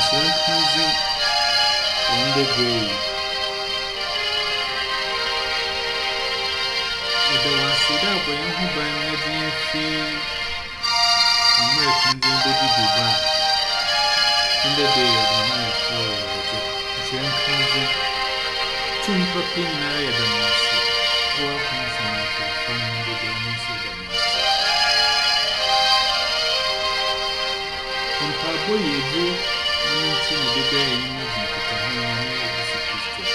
Cruising on the day. The one said that when you buy a free American body Dubai in the day of the night for the Cruising. Two puppy married the master. Welcome from the Demon's of the master. In Pabo, you do. I'm not seeing the day in the Kahana Christian.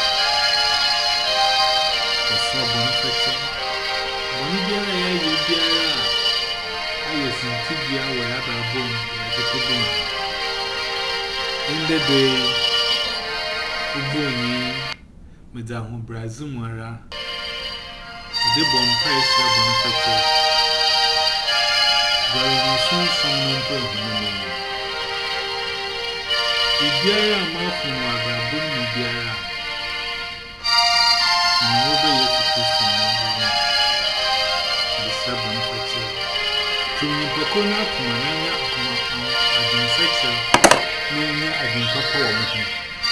The sub-manufacturer. Bonibia, you dear. I was in Tibia where I got bone like a problem. In the day, Uboni, Madame Brazumara, the bonfire manufacturer. There is soon someone to Ibiara amafu mwada buni ibiara Mwobe yetu kristo mwangu Bisaba mpache Tuminipeko na kumananya adinsecha Nenya adinpapa wa muhu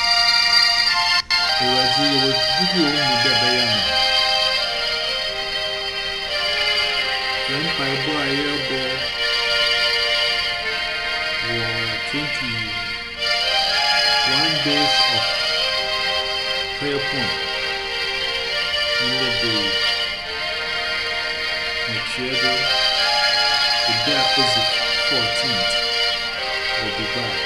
Ewazi yewa jidi wa mudaba yamu Yampa ebo ayebo Wa 1 days of prayer point in the day. Machiado, the day opposite 14th will be back.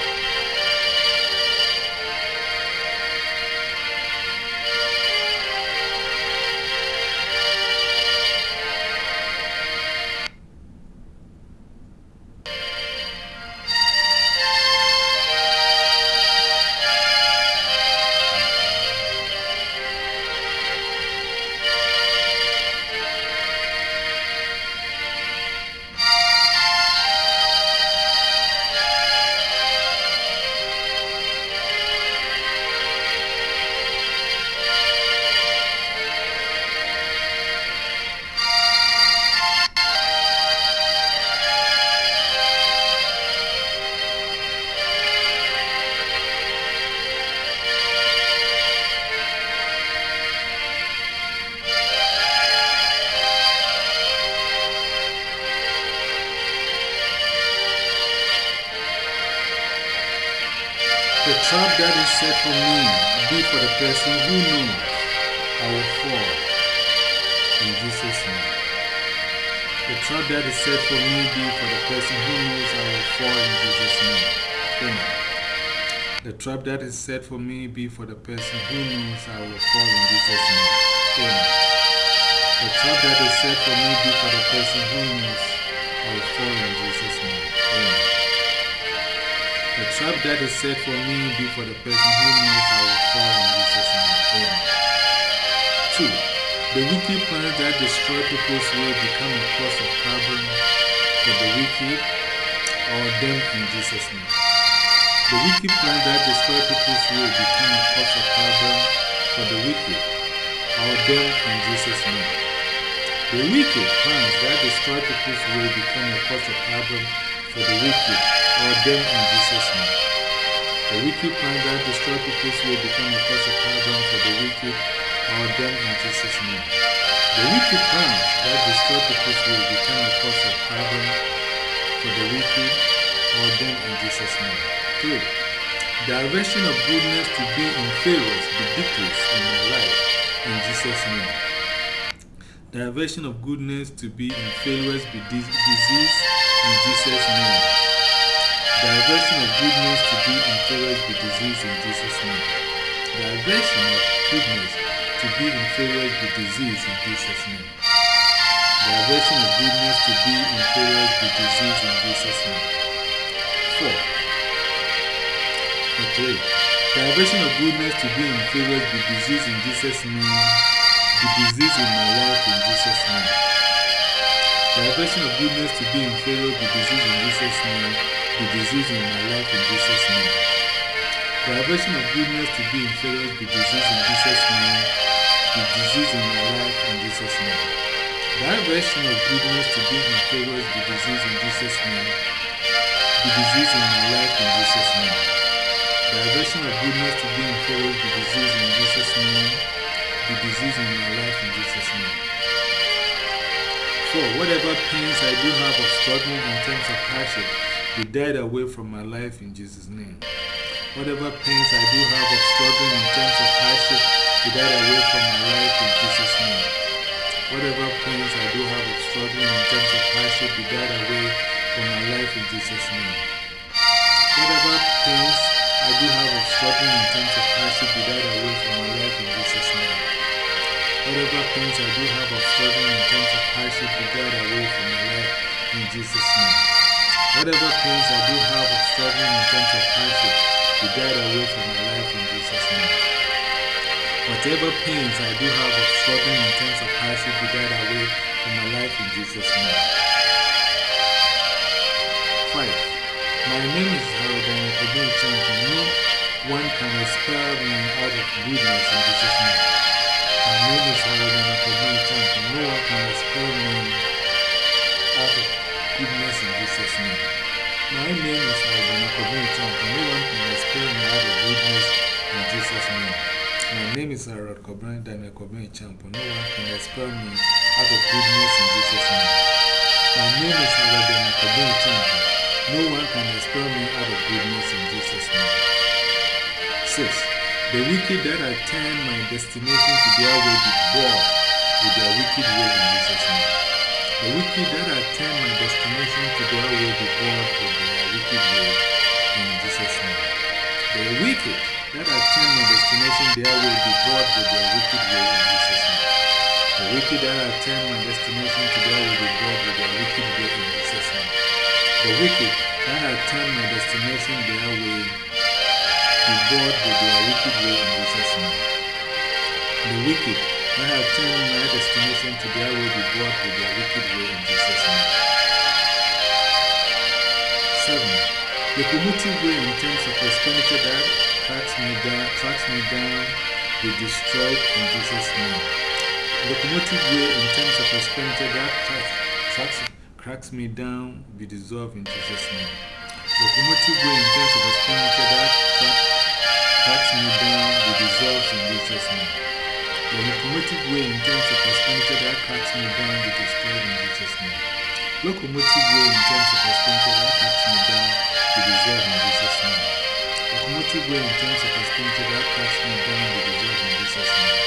The trap that is set for me be for the person who knows I will fall in Jesus' name. The trap that is set for me be for the person who knows I will fall in Jesus' name. Amen. The trap that is set for me be for the person who knows I will fall in Jesus' name. Amen. The trap that is set for me be for the person who knows I will fall in Jesus' name. Amen. The trap that is set for me be for the person who knows I will fall in Jesus' name. Amen. 2. The wicked plans that destroy people's way become a cause of problem for the wicked or them in Jesus' name. The wicked plans that destroy people's way become a cause of problem for the wicked or them in Jesus' name. The wicked plans that destroy people's way become a cause of problem for the wicked or them in Jesus' name. The wicked plans that destroy people's way become a cause of problem for the wicked or them in Jesus' name. The wicked plans that destroy people's way become a cause of problem for the wicked or them in Jesus' name. 3. Direction of goodness to be in favors be decreased in my life in Jesus' name. Direction of goodness to be in favors be diseased in Jesus' name. Direction of goodness to be in favors be diseased in Jesus' name. Direction of goodness to be in favors be diseased in Jesus' name. Direction of goodness to be in favors be diseased in Jesus' name. 4. 3. Direction of goodness to be in favors be diseased in Jesus' name. Be diseased in my life in Jesus' name. Direction of goodness to be in favor be diseased in Jesus' name. Be diseased in my life in Jesus' name. Direction of goodness to be in favor be diseased in Jesus' name. Be diseased in my life in Jesus' name. Direction of goodness to be in favor be diseased in Jesus' name. Be diseased in my life in Jesus' name. goodness to be inferior to disease in Jesus' name. The disease in my life in Jesus' name. 4. Whatever pains I do have of struggling in terms of hardship, be died away from my life in Jesus' name. Whatever pains I do have of struggling in terms of hardship, be died away from my life in Jesus' name. Whatever pains I do have of struggling in terms of hardship, be died away from my life in Jesus' name. Whatever pains I do have of struggling in terms of hardship, be died away from my life in Jesus' name. Whatever pains I do have of struggling in terms of hardship, be died away from my life in Jesus' name. Whatever pains I do have of struggling in terms of hardship, be died away from my life in Jesus' name. Whatever pains I do have of struggling in terms of hardship, be died away from my life in Jesus' name. 5. My name is Harold and Obey Champion. No one can expel me out of goodness in Jesus' name. My name is Harold and Obey Champion. No one can expel me out of goodness in Jesus' name. My name is Harold and Obey Champion. No one can expel me out of goodness in Jesus' name. My name is Harold Coburn, Daniel Coburn Champion. No one can expel me out of goodness in Jesus' name. My name is Harold Daniel Coburn Champion. No one can expel me out of goodness in Jesus' name. 6. The wicked that attend my destination to their way be bored with their wicked way in Jesus' name. The wicked that attend my destination to their way be bored with their wicked way in Jesus' name. The wicked that attend my destination their way be bored with their wicked way in Jesus' name. The wicked that attend my destination to their way be bored with their wicked way in Jesus' name. The wicked that attend my destination their way be bored with their wicked way in Jesus' name. The wicked that attend my destination to their way be bored with their wicked way in Jesus' name. 7. The commuting way in terms of expenditure that tracks me down, be destroyed in Jesus' name. The locomotive way in terms of expenditure that cracks me down, be dissolved in Jesus' name. The locomotive way in terms of expenditure that cracks me down, be dissolved in Jesus' name. The locomotive way in terms of expenditure that cracks me down, be destroyed in Jesus' name. Locomotive way in terms of expenditure that cracks me down, be dissolved in Jesus' name. Locomotive way in terms of expenditure that cracks me down, be dissolved in Jesus' name.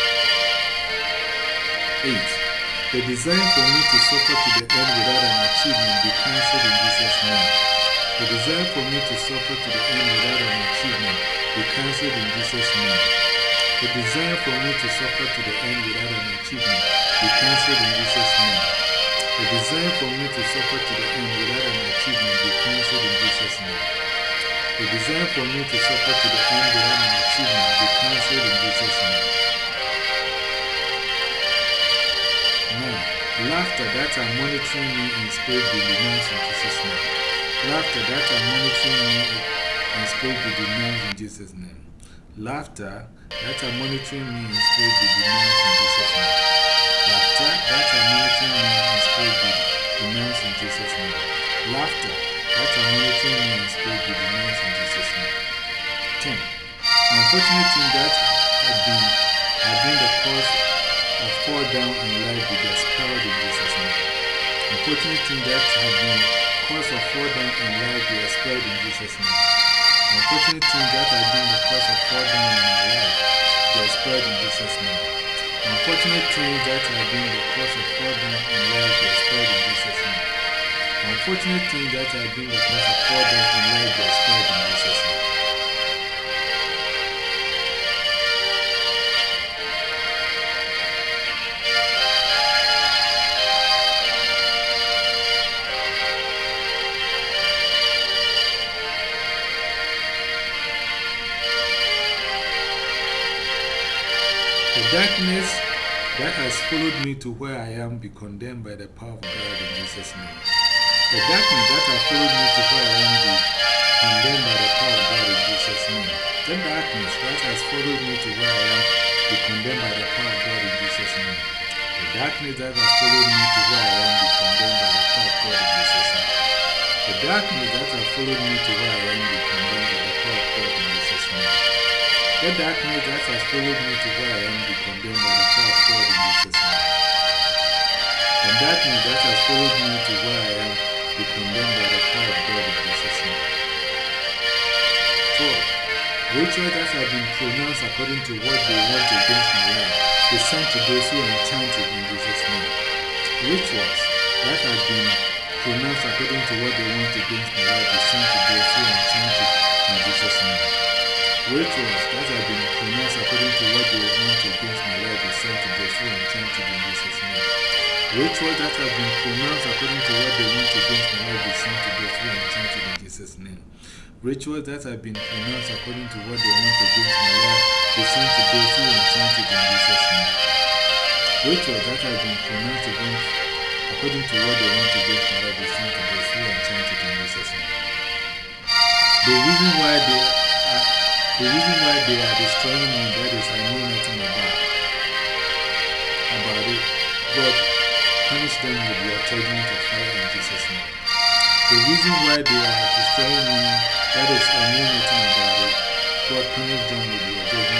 8. The desire for me to suffer to the end without an achievement be cancelled in Jesus' name. The desire for me to suffer to the end without an achievement be cancelled in Jesus' name. The desire for me to suffer to the end without an achievement be cancelled in Jesus' name. The desire for me to suffer to the end without an achievement be cancelled in Jesus' name. The desire for me to suffer to the end without an achievement be cancelled in Jesus' name. 9. Laughter that are monitoring me in spirit be denounced in Jesus' name. Laughter that are monitoring me in spirit be denounced in Jesus' name. Laughter that are monitoring me in spirit be denounced in Jesus' name. Laughter that are monitoring me in spirit be denounced in Jesus' name. Laughter that are monitoring me in spirit be denounced in Jesus' name. 10. Unfortunate things that have been the cause of fall down in life be expelled in Jesus' name. Unfortunate things that have been cause of fall down in life be expelled in Jesus' name. Unfortunate things that have been the cause of fall down in my life be expelled in Jesus' name. Unfortunate things that have been the cause of fall down in life be expelled in Jesus' name. Unfortunate things that have been the cause of fall down in life be expelled in Jesus' name. The darkness that has followed me to where I am be condemned by the power of God in Jesus' name. The darkness that has followed me to where I am be condemned by the power of God in Jesus' name. The darkness that has followed me to where I am be condemned by the power of God in Jesus' name. The darkness that has followed me to where I am be condemned by the power of God in Jesus' name. The darkness that has followed me to where I am be condemned by the power of God in Jesus' name. Let darkness that has followed me to where I am be condemned by the power of God in Jesus' name. And darkness that has followed me to where I am be condemned by the power of God in Jesus' name. 12. Rituals that have been pronounced according to what they want against my life, they sent to those who are enchanted in Jesus' name. Rituals that have been pronounced according to what they want against my life, they sent to those who are enchanted in Jesus' name. Rituals that have been pronounced according to what they want against my life, they sent to those who are enchanted in Jesus' name. Rituals that have been pronounced according to what they want against my life, they sent to those who are enchanted in Jesus' name. Rituals that have been pronounced according to what they want against my life, they sent to those who are enchanted in Jesus' name. Rituals that have been pronounced according to what they want against my life, they sent to those who are enchanted in Jesus' name. The reason why they are destroying me, that is, I know nothing about it. God punish them with your judgment of fire in Jesus' name. The reason why they are destroying me, that is, I know nothing about it. God punish them with your judgment.